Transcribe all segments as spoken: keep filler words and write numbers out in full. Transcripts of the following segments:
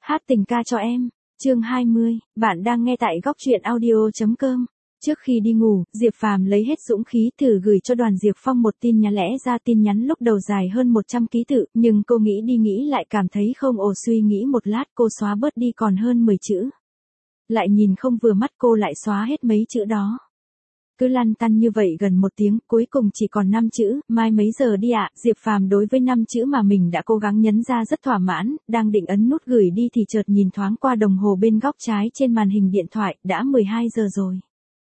Hát tình ca cho em, chương hai mươi, bạn đang nghe tại góc truyện audio chấm com. Trước khi đi ngủ, Diệp Phàm lấy hết dũng khí thử gửi cho Đoàn Diệp Phong một tin nhắn, lẽ ra tin nhắn lúc đầu dài hơn một trăm ký tự, nhưng cô nghĩ đi nghĩ lại cảm thấy không ổn, suy nghĩ một lát cô xóa bớt đi còn hơn mười chữ. Lại nhìn không vừa mắt cô lại xóa hết mấy chữ đó. Cứ lăn tăn như vậy gần một tiếng, cuối cùng chỉ còn năm chữ, mai mấy giờ đi ạ? Diệp Phàm đối với năm chữ mà mình đã cố gắng nhấn ra rất thỏa mãn, đang định ấn nút gửi đi thì chợt nhìn thoáng qua đồng hồ bên góc trái trên màn hình điện thoại, đã mười hai giờ rồi.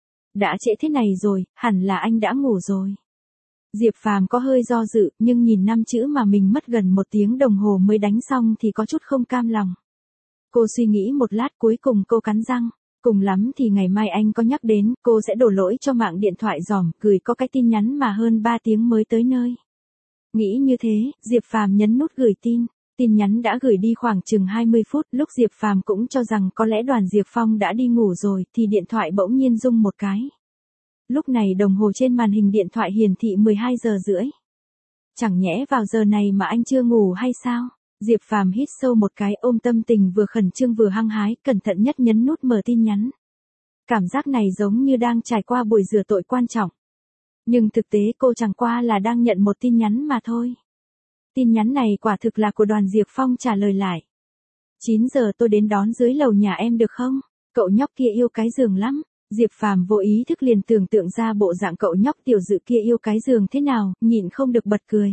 Đã trễ thế này rồi, hẳn là anh đã ngủ rồi. Diệp Phàm có hơi do dự, nhưng nhìn năm chữ mà mình mất gần một tiếng đồng hồ mới đánh xong thì có chút không cam lòng. Cô suy nghĩ một lát, cuối cùng cô cắn răng. Cùng lắm thì ngày mai anh có nhắc đến, cô sẽ đổ lỗi cho mạng điện thoại dòm, gửi có cái tin nhắn mà hơn ba tiếng mới tới nơi. Nghĩ như thế, Diệp Phàm nhấn nút gửi tin. Tin nhắn đã gửi đi khoảng chừng hai mươi phút, lúc Diệp Phàm cũng cho rằng có lẽ Đoàn Diệp Phong đã đi ngủ rồi, thì điện thoại bỗng nhiên rung một cái. Lúc này đồng hồ trên màn hình điện thoại hiển thị mười hai giờ rưỡi. Chẳng nhẽ vào giờ này mà anh chưa ngủ hay sao? Diệp Phàm hít sâu một cái, ôm tâm tình vừa khẩn trương vừa hăng hái, cẩn thận nhất nhấn nút mở tin nhắn. Cảm giác này giống như đang trải qua buổi rửa tội quan trọng. Nhưng thực tế cô chẳng qua là đang nhận một tin nhắn mà thôi. Tin nhắn này quả thực là của Đoàn Diệp Phong trả lời lại. chín giờ tôi đến đón dưới lầu nhà em được không? Cậu nhóc kia yêu cái giường lắm. Diệp Phàm vô ý thức liền tưởng tượng ra bộ dạng cậu nhóc tiểu dự kia yêu cái giường thế nào, nhịn không được bật cười.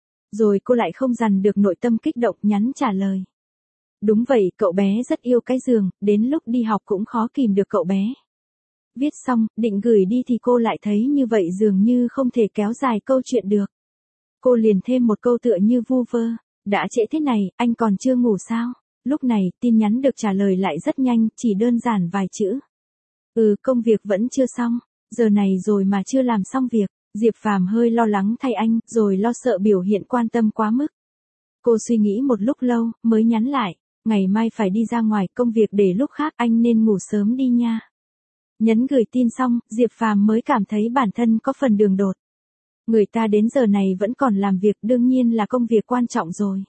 Rồi cô lại không dằn được nội tâm kích động, nhắn trả lời. Đúng vậy, cậu bé rất yêu cái giường, đến lúc đi học cũng khó kìm được cậu bé. Viết xong, định gửi đi thì cô lại thấy như vậy dường như không thể kéo dài câu chuyện được. Cô liền thêm một câu tựa như vu vơ. Đã trễ thế này, anh còn chưa ngủ sao? Lúc này, tin nhắn được trả lời lại rất nhanh, chỉ đơn giản vài chữ. Ừ, công việc vẫn chưa xong. Giờ này rồi mà chưa làm xong việc. Diệp Phàm hơi lo lắng thay anh, rồi lo sợ biểu hiện quan tâm quá mức. Cô suy nghĩ một lúc lâu, mới nhắn lại. Ngày mai phải đi ra ngoài, công việc để lúc khác, anh nên ngủ sớm đi nha. Nhấn gửi tin xong, Diệp Phàm mới cảm thấy bản thân có phần đường đột. Người ta đến giờ này vẫn còn làm việc, đương nhiên là công việc quan trọng rồi.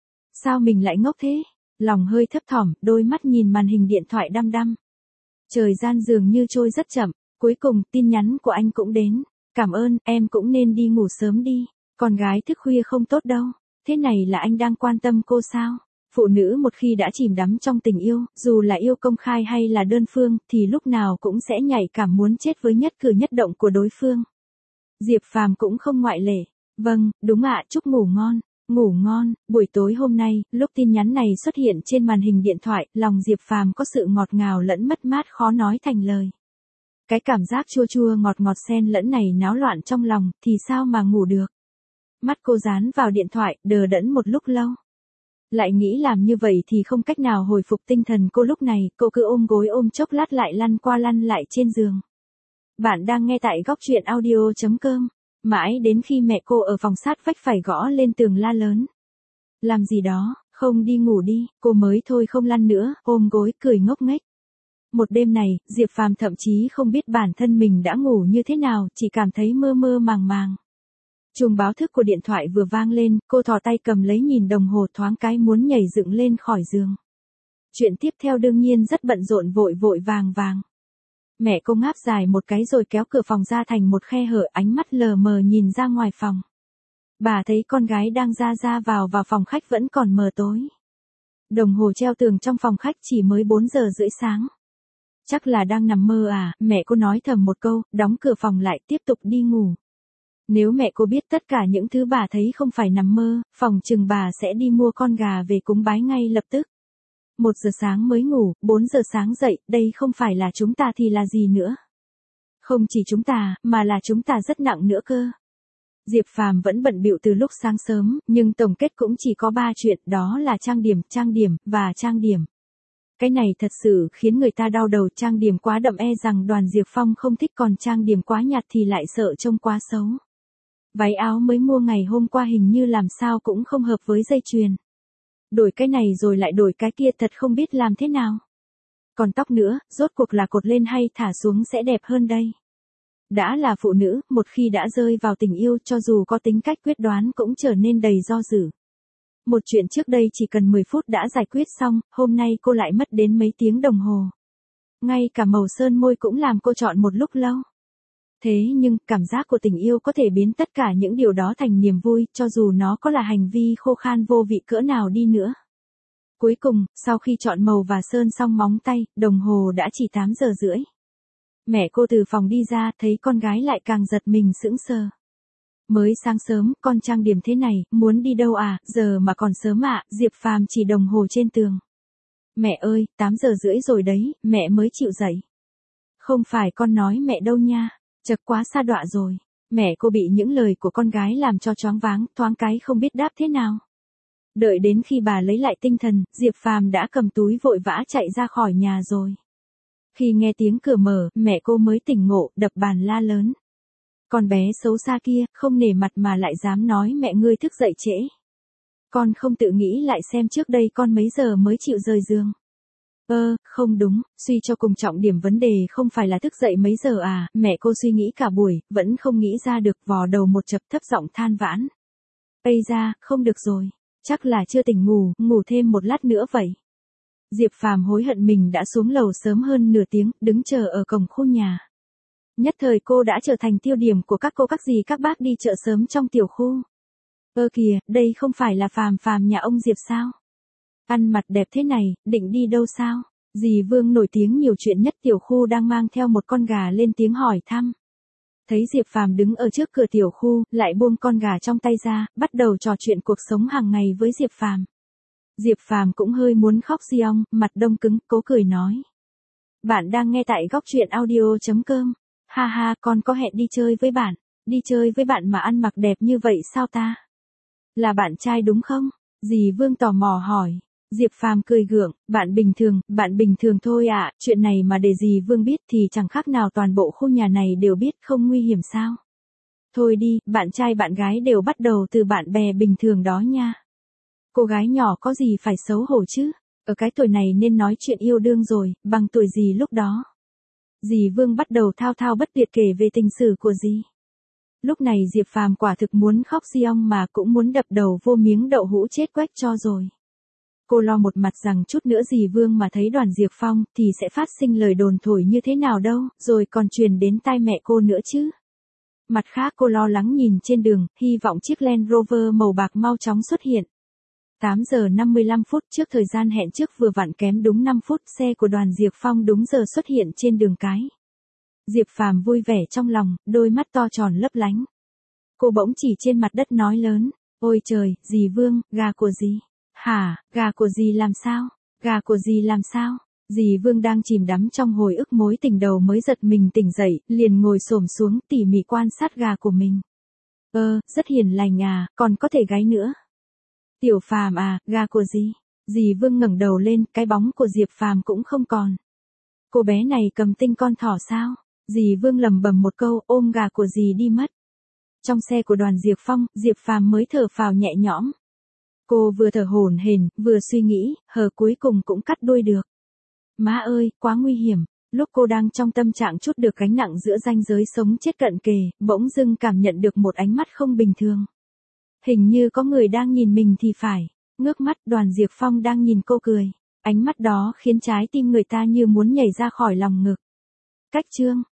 Sao mình lại ngốc thế? Lòng hơi thấp thỏm, đôi mắt nhìn màn hình điện thoại đăm đăm. Thời gian dường như trôi rất chậm, cuối cùng tin nhắn của anh cũng đến. Cảm ơn, em cũng nên đi ngủ sớm đi. Con gái thức khuya không tốt đâu. Thế này là anh đang quan tâm cô sao? Phụ nữ một khi đã chìm đắm trong tình yêu, dù là yêu công khai hay là đơn phương, thì lúc nào cũng sẽ nhạy cảm muốn chết với nhất cử nhất động của đối phương. Diệp Phàm cũng không ngoại lệ. Vâng, đúng ạ, chúc ngủ ngon. Ngủ ngon. Buổi tối hôm nay, lúc tin nhắn này xuất hiện trên màn hình điện thoại, lòng Diệp Phàm có sự ngọt ngào lẫn mất mát khó nói thành lời. Cái cảm giác chua chua ngọt ngọt xen lẫn này náo loạn trong lòng, thì sao mà ngủ được. Mắt cô dán vào điện thoại, đờ đẫn một lúc lâu. Lại nghĩ làm như vậy thì không cách nào hồi phục tinh thần cô lúc này, cô cứ ôm gối ôm chốc lát lại lăn qua lăn lại trên giường. Bạn đang nghe tại góc truyện audio chấm com. Mãi đến khi mẹ cô ở phòng sát vách phải gõ lên tường la lớn. Làm gì đó, không đi ngủ đi, cô mới thôi không lăn nữa, ôm gối cười ngốc nghếch. Một đêm này, Diệp Phàm thậm chí không biết bản thân mình đã ngủ như thế nào, chỉ cảm thấy mơ mơ màng màng. Chuông báo thức của điện thoại vừa vang lên, cô thò tay cầm lấy nhìn đồng hồ, thoáng cái muốn nhảy dựng lên khỏi giường. Chuyện tiếp theo đương nhiên rất bận rộn, vội vội vàng vàng. Mẹ cô ngáp dài một cái rồi kéo cửa phòng ra thành một khe hở, ánh mắt lờ mờ nhìn ra ngoài phòng. Bà thấy con gái đang ra ra vào vào phòng khách vẫn còn mờ tối. Đồng hồ treo tường trong phòng khách chỉ mới bốn giờ rưỡi sáng. Chắc là đang nằm mơ à, mẹ cô nói thầm một câu, đóng cửa phòng lại tiếp tục đi ngủ. Nếu mẹ cô biết tất cả những thứ bà thấy không phải nằm mơ, phòng chừng bà sẽ đi mua con gà về cúng bái ngay lập tức. Một giờ sáng mới ngủ, bốn giờ sáng dậy, đây không phải là chúng ta thì là gì nữa. Không chỉ chúng ta, mà là chúng ta rất nặng nữa cơ. Diệp Phàm vẫn bận bịu từ lúc sáng sớm, nhưng tổng kết cũng chỉ có ba chuyện, đó là trang điểm, trang điểm, và trang điểm. Cái này thật sự khiến người ta đau đầu, trang điểm quá đậm e rằng Đoàn Diệp Phong không thích, còn trang điểm quá nhạt thì lại sợ trông quá xấu. Váy áo mới mua ngày hôm qua hình như làm sao cũng không hợp với dây chuyền. Đổi cái này rồi lại đổi cái kia, thật không biết làm thế nào. Còn tóc nữa, rốt cuộc là cột lên hay thả xuống sẽ đẹp hơn đây. Đã là phụ nữ, một khi đã rơi vào tình yêu cho dù có tính cách quyết đoán cũng trở nên đầy do dự. Một chuyện trước đây chỉ cần mười phút đã giải quyết xong, hôm nay cô lại mất đến mấy tiếng đồng hồ. Ngay cả màu sơn môi cũng làm cô chọn một lúc lâu. Thế nhưng, cảm giác của tình yêu có thể biến tất cả những điều đó thành niềm vui, cho dù nó có là hành vi khô khan vô vị cỡ nào đi nữa. Cuối cùng, sau khi chọn màu và sơn xong móng tay, đồng hồ đã chỉ tám giờ rưỡi. Mẹ cô từ phòng đi ra, thấy con gái lại càng giật mình sững sờ. Mới sáng sớm, con trang điểm thế này, muốn đi đâu à, giờ mà còn sớm ạ, à, Diệp Phàm chỉ đồng hồ trên tường. Mẹ ơi, tám giờ rưỡi rồi đấy, mẹ mới chịu dậy. Không phải con nói mẹ đâu nha, chật quá xa đọa rồi. Mẹ cô bị những lời của con gái làm cho choáng váng, thoáng cái không biết đáp thế nào. Đợi đến khi bà lấy lại tinh thần, Diệp Phàm đã cầm túi vội vã chạy ra khỏi nhà rồi. Khi nghe tiếng cửa mở, mẹ cô mới tỉnh ngộ, đập bàn la lớn. Con bé xấu xa kia, không nể mặt mà lại dám nói mẹ ngươi thức dậy trễ. Con không tự nghĩ lại xem trước đây con mấy giờ mới chịu rời giường. Ơ, không đúng, suy cho cùng trọng điểm vấn đề không phải là thức dậy mấy giờ à, mẹ cô suy nghĩ cả buổi, vẫn không nghĩ ra được, vò đầu một chập thấp giọng than vãn. Ây da, không được rồi, chắc là chưa tỉnh ngủ, ngủ thêm một lát nữa vậy. Diệp Phàm hối hận mình đã xuống lầu sớm hơn nửa tiếng, đứng chờ ở cổng khu nhà. Nhất thời cô đã trở thành tiêu điểm của các cô các dì các bác đi chợ sớm trong tiểu khu. Ơ kìa, đây không phải là Phàm Phàm nhà ông Diệp sao? Ăn mặc đẹp thế này, định đi đâu sao? Dì Vương nổi tiếng nhiều chuyện nhất tiểu khu đang mang theo một con gà lên tiếng hỏi thăm. Thấy Diệp Phàm đứng ở trước cửa tiểu khu, lại buông con gà trong tay ra, bắt đầu trò chuyện cuộc sống hàng ngày với Diệp Phàm. Diệp Phàm cũng hơi muốn khóc xiong, mặt đông cứng, cố cười nói. Bạn đang nghe tại góc truyện audio chấm com. Ha ha, con có hẹn đi chơi với bạn. Đi chơi với bạn mà ăn mặc đẹp như vậy sao ta? Là bạn trai đúng không? Dì Vương tò mò hỏi. Diệp Phàm cười gượng, bạn bình thường, bạn bình thường thôi ạ, à, chuyện này mà để dì Vương biết thì chẳng khác nào toàn bộ khu nhà này đều biết, không nguy hiểm sao? Thôi đi, bạn trai bạn gái đều bắt đầu từ bạn bè bình thường đó nha. Cô gái nhỏ có gì phải xấu hổ chứ? Ở cái tuổi này nên nói chuyện yêu đương rồi, bằng tuổi gì lúc đó? Dì Vương bắt đầu thao thao bất tuyệt kể về tình sử của dì. Lúc này Diệp Phàm quả thực muốn khóc xiong mà cũng muốn đập đầu vô miếng đậu hũ chết quách cho rồi. Cô lo một mặt rằng chút nữa dì Vương mà thấy Đoàn Diệp Phong thì sẽ phát sinh lời đồn thổi như thế nào đâu, rồi còn truyền đến tai mẹ cô nữa chứ. Mặt khác cô lo lắng nhìn trên đường, hy vọng chiếc Land Rover màu bạc mau chóng xuất hiện. tám giờ năm mươi lăm phút trước thời gian hẹn trước vừa vặn kém đúng năm phút, xe của Đoàn Diệp Phong đúng giờ xuất hiện trên đường cái. Diệp Phàm vui vẻ trong lòng, đôi mắt to tròn lấp lánh. Cô bỗng chỉ trên mặt đất nói lớn, ôi trời, dì Vương, gà của dì. Hả, gà của dì làm sao? Gà của dì làm sao? Dì Vương đang chìm đắm trong hồi ức mối tình đầu mới giật mình tỉnh dậy, liền ngồi xổm xuống tỉ mỉ quan sát gà của mình. Ơ, rất hiền lành à, còn có thể gáy nữa. Tiểu Phàm à, gà của dì. Dì Vương ngẩng đầu lên, cái bóng của Diệp Phàm cũng không còn. Cô bé này cầm tinh con thỏ sao? Dì Vương lẩm bẩm một câu, ôm gà của dì đi mất. Trong xe của Đoàn Diệp Phong, Diệp Phàm mới thở phào nhẹ nhõm. Cô vừa thở hổn hển, vừa suy nghĩ, hờ cuối cùng cũng cắt đuôi được. Má ơi, quá nguy hiểm. Lúc cô đang trong tâm trạng trút được gánh nặng giữa ranh giới sống chết cận kề, bỗng dưng cảm nhận được một ánh mắt không bình thường. Hình như có người đang nhìn mình thì phải. Ngước mắt, Đoàn Diệp Phong đang nhìn cô cười. Ánh mắt đó khiến trái tim người ta như muốn nhảy ra khỏi lòng ngực. Cách chương